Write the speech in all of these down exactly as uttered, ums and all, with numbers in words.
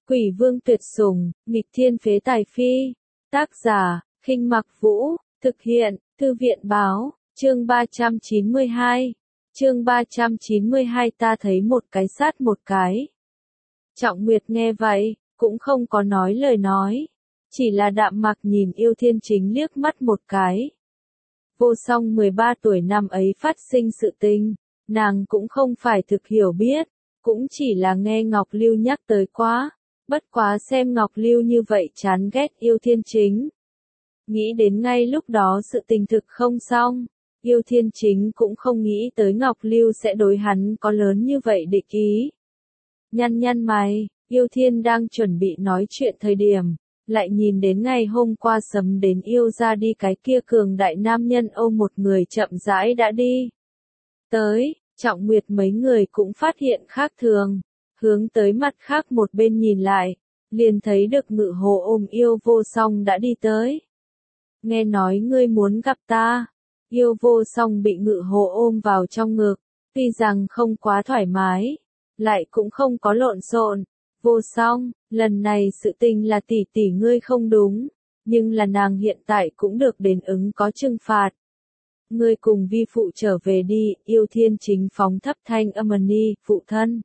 Quỷ vương tuyệt sủng, nghịch thiên phế tài phi. Tác giả, Khinh Mặc Vũ, thực hiện, Thư viện báo, chương ba trăm chín mươi hai. Chương ba trăm chín mươi hai ta thấy một cái sát một cái. Trọng Nguyệt nghe vậy, cũng không có nói lời nói. Chỉ là đạm mạc nhìn Yêu Thiên Chính liếc mắt một cái. Vô Song mười ba tuổi năm ấy phát sinh sự tình, nàng cũng không phải thực hiểu biết, cũng chỉ là nghe Ngọc Lưu nhắc tới quá, bất quá xem Ngọc Lưu như vậy chán ghét Yêu Thiên Chính. Nghĩ đến ngay lúc đó sự tình thực không xong, Yêu Thiên Chính cũng không nghĩ tới Ngọc Lưu sẽ đối hắn có lớn như vậy địch ý. Nhăn nhăn mày, Yêu Thiên đang chuẩn bị nói chuyện thời điểm, lại nhìn đến ngày hôm qua sấm đến yêu ra đi cái kia cường đại nam nhân ôm một người chậm rãi đã đi. Tới, Trọng Nguyệt mấy người cũng phát hiện khác thường, hướng tới mặt khác một bên nhìn lại, liền thấy được Ngự Hồ ôm Yêu Vô Song đã đi tới. Nghe nói ngươi muốn gặp ta, Yêu Vô Song bị Ngự Hồ ôm vào trong ngực, tuy rằng không quá thoải mái, lại cũng không có lộn xộn. Vô Song, lần này sự tình là tỷ tỷ ngươi không đúng, nhưng là nàng hiện tại cũng được đền ứng có trừng phạt. Ngươi cùng vi phụ trở về đi, Yêu Thiên Chính phóng thấp thanh âm ni, phụ thân.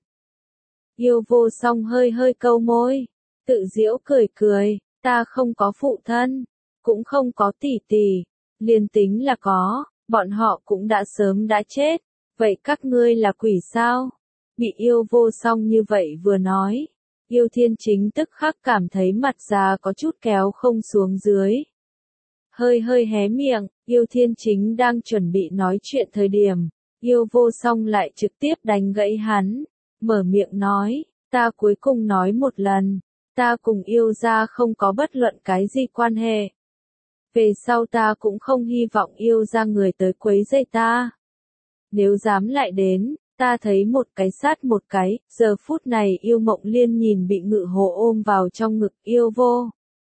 Yêu Vô Song hơi hơi câu môi, tự giễu cười cười, ta không có phụ thân, cũng không có tỷ tỷ, liền tính là có, bọn họ cũng đã sớm đã chết, vậy các ngươi là quỷ sao? Bị Yêu Vô Song như vậy vừa nói, Yêu Thiên Chính tức khắc cảm thấy mặt già có chút kéo không xuống dưới. Hơi hơi hé miệng, Yêu Thiên Chính đang chuẩn bị nói chuyện thời điểm, Yêu Vô Song lại trực tiếp đánh gãy hắn, mở miệng nói, ta cuối cùng nói một lần, ta cùng Yêu gia không có bất luận cái gì quan hệ. Về sau ta cũng không hy vọng Yêu gia người tới quấy rầy ta. Nếu dám lại đến, ta thấy một cái sát một cái, giờ phút này Yêu Mộng Liên nhìn bị Ngự Hồ ôm vào trong ngực Yêu Vô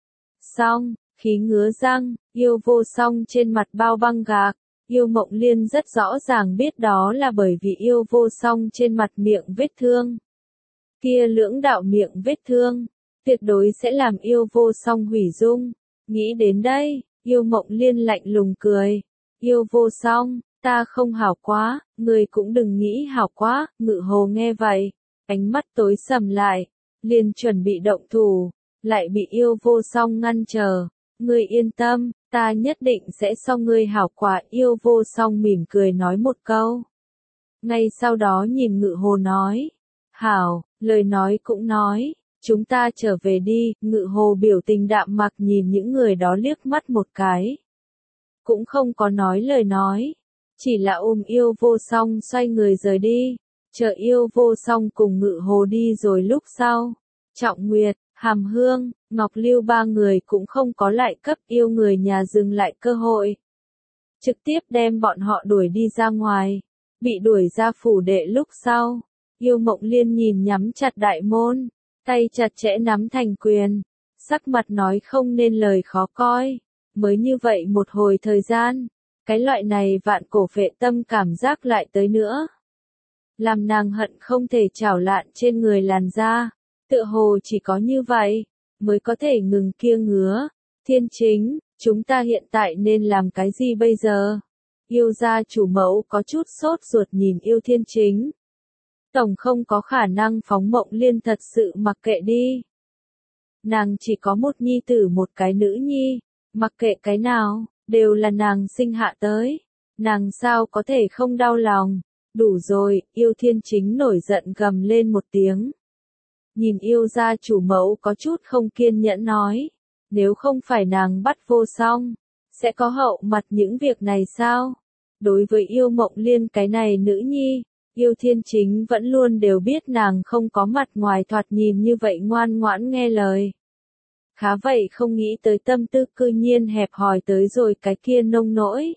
Song, khí ngứa răng, Yêu Vô Song trên mặt bao băng gạc, Yêu Mộng Liên rất rõ ràng biết đó là bởi vì Yêu Vô Song trên mặt miệng vết thương. Kia lưỡng đạo miệng vết thương, tuyệt đối sẽ làm Yêu Vô Song hủy dung. Nghĩ đến đây, Yêu Mộng Liên lạnh lùng cười, Yêu Vô Song, ta không hảo quá, người cũng đừng nghĩ hảo quá. Ngự Hồ nghe vậy, ánh mắt tối sầm lại, liền chuẩn bị động thủ, lại bị Yêu Vô Song ngăn trở. Ngươi yên tâm, ta nhất định sẽ so ngươi hảo quả. Yêu Vô Song mỉm cười nói một câu. Ngay sau đó nhìn Ngự Hồ nói, hảo, lời nói cũng nói, chúng ta trở về đi. Ngự Hồ biểu tình đạm mạc nhìn những người đó liếc mắt một cái, cũng không có nói lời nói, chỉ là ôm Yêu Vô Song xoay người rời đi. Chờ Yêu Vô Song cùng Ngự Hồ đi rồi lúc sau, Trọng Nguyệt, Hàm Hương, Ngọc Lưu ba người cũng không có lại cấp Yêu người nhà dừng lại cơ hội. Trực tiếp đem bọn họ đuổi đi ra ngoài. Bị đuổi ra phủ đệ lúc sau, Yêu Mộng Liên nhìn nhắm chặt đại môn, tay chặt chẽ nắm thành quyền, sắc mặt nói không nên lời khó coi. Mới như vậy một hồi thời gian, cái loại này vạn cổ phệ tâm cảm giác lại tới nữa. Làm nàng hận không thể trảo lạn trên người làn da, tựa hồ chỉ có như vậy, mới có thể ngừng kia ngứa. Thiên Chính, chúng ta hiện tại nên làm cái gì bây giờ? Yêu gia chủ mẫu có chút sốt ruột nhìn Yêu Thiên Chính. Tổng không có khả năng phóng Mộng Liên thật sự mặc kệ đi. Nàng chỉ có một nhi tử một cái nữ nhi, mặc kệ cái nào, đều là nàng sinh hạ tới. Nàng sao có thể không đau lòng? Đủ rồi, Yêu Thiên Chính nổi giận gầm lên một tiếng. Nhìn Yêu gia chủ mẫu có chút không kiên nhẫn nói, nếu không phải nàng bắt Vô Song, sẽ có hậu mặt những việc này sao? Đối với Yêu Mộng Liên cái này nữ nhi, Yêu Thiên Chính vẫn luôn đều biết nàng không có mặt ngoài thoạt nhìn như vậy ngoan ngoãn nghe lời. Khá vậy không nghĩ tới tâm tư cư nhiên hẹp hòi tới rồi cái kia nông nỗi.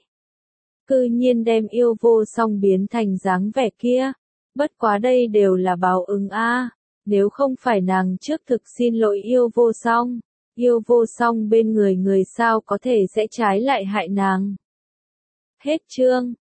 Cư nhiên đem Yêu Vô Song biến thành dáng vẻ kia. Bất quá đây đều là báo ứng a. Nếu không phải nàng trước thực xin lỗi Yêu Vô Song, Yêu Vô Song bên người người sao có thể sẽ trái lại hại nàng. Hết chương.